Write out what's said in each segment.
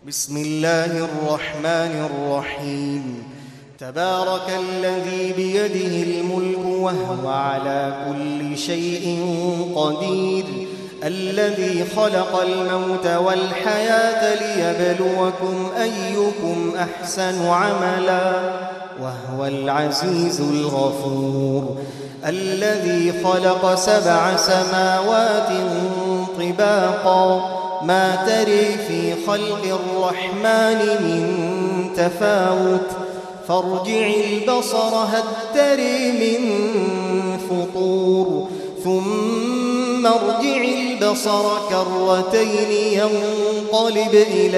بسم الله الرحمن الرحيم. تبارك الذي بيده الملك وهو على كل شيء قدير، الذي خلق الموت والحياة ليبلوكم أيكم أحسن عملا وهو العزيز الغفور، الذي خلق 7 سماوات طباقا ما تري في خلق الرحمن من تفاوت فارجع البصر هل تري من فطور ثم ارجع البصر كرتين ينقلب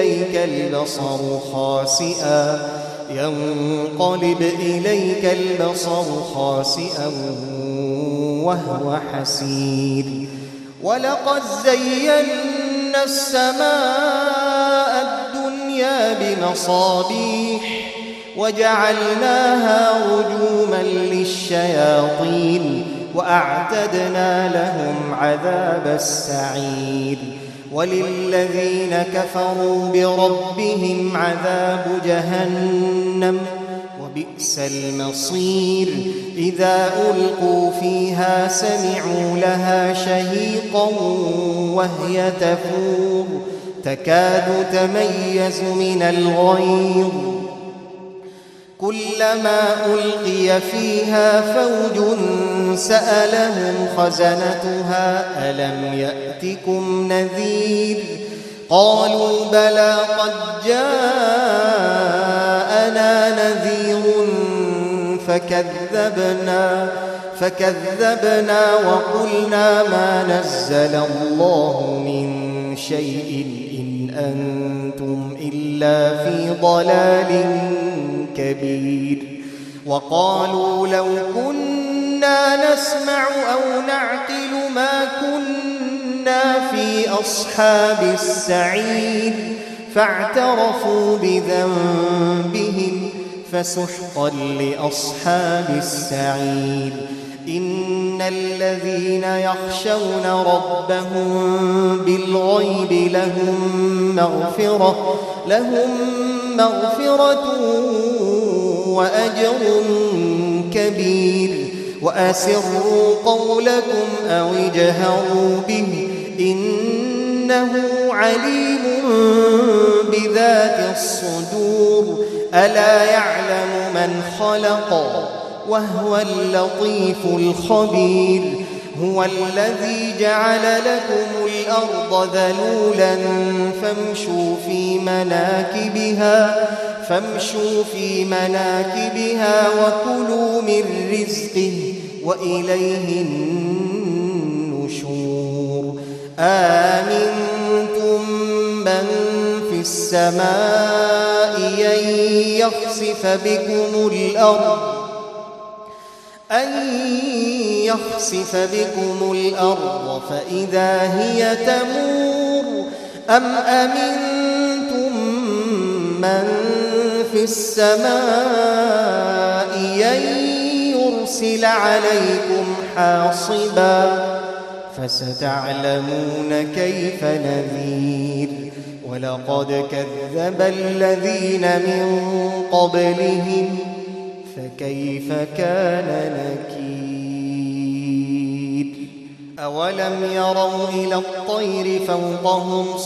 إليك البصر خاسئا وهو حسير. ولقد زينا السماء الدنيا بمصابيح وجعلناها رجوما للشياطين وأعتدنا لهم عذاب السعير. وللذين كفروا بربهم عذاب جهنم وبئس المصير. إذا ألقوا فيها سمعوا لها شهيقا وهي تفور تكاد تميز من الغيظ، كلما ألقي فيها فوج سألهم خزنتها ألم يأتكم نذير؟ قالوا بلى قد جاءنا نذير فكذبنا وقلنا ما نزل الله من شيء إن أنتم إلا في ضلال كبير. وقالوا لو كنا نسمع أو نعقل ما كنا في أصحاب السعير فاعترفوا بذنبهم فسحقا لأصحاب السعير. إن الذين يخشون ربهم بالغيب لهم مغفرة وأجر كبير. وأسروا قولكم أو اجهروا به إنه عليم بذات الصدور. ألا يعلم من خلق وهو اللطيف الخبير. هو الذي جعل لكم الأرض ذلولا فامشوا في مناكبها وكلوا من رزقه وإليه النشور. آمنتم من في السماء أن يخسف بكم الأرض فإذا هي تمور أم أمنتم من في السماء أن يرسل عليكم حاصبا فستعلمون كيف نذير. ولقد كذب الذين من قبلهم فكيف كان نكير. أولم يروا إلى الطير فوقهم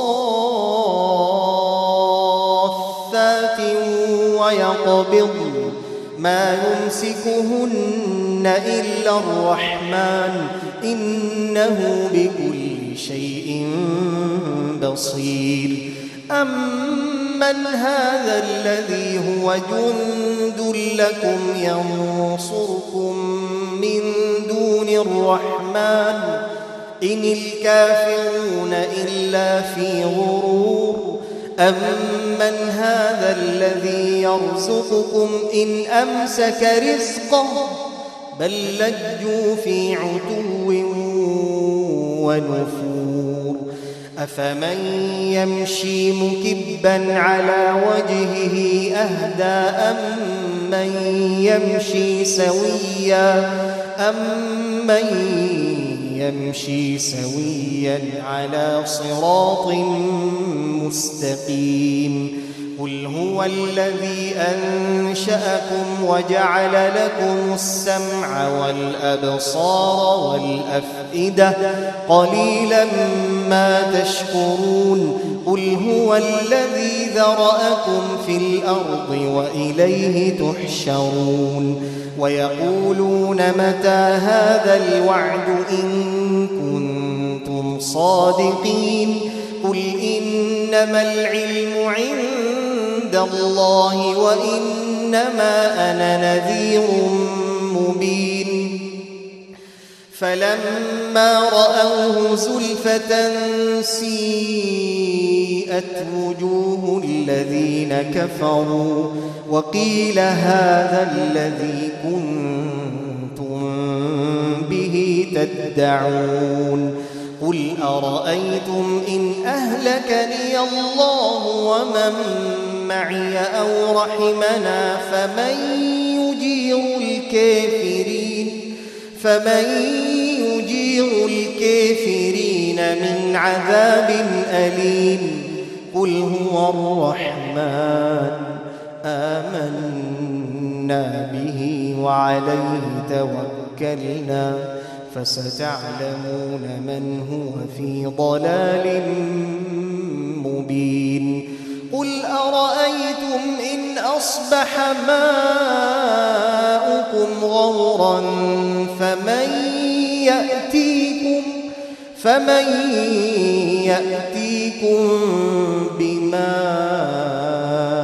صافات ويقبضن ما يمسكهن إلا الرحمن إنه بكل شيء بصير. أمن هذا الذي هو جند لكم ينصركم من دون الرحمن إن الكافرون إلا في غرور. أمن هذا الذي يرزقكم إن أمسك رزقه بل لجوا في عتو ونفور. أفمن يمشي مكبا على وجهه أهدى أمن يمشي سويا أمن يمشي سويا على صراط مستقيم قل هو الذي أنشأكم وجعل لكم السمع والأبصار والأفئدة قليلا ما تشكرون قل هو الذي ذرأكم في الأرض وإليه تحشرون ويقولون متى هذا الوعد إن كنتم صادقين قل إنما العلم عند الله وإنما أنا نذير مبين فلما رأوه زلفة سيئت وجوه الذين كفروا وقيل هذا الذي كنتم به تدعون قل أرأيتم إن أهلكني الله ومن معي أو رحمنا فمن يجير الكافرين من عذاب أليم قل هو الرحمن آمنا به وعليه توكلنا فستعلمون من هو في ضلال مبين قل أرأيتم إن أصبح ماؤكم غورا فمن يأتيكم بماء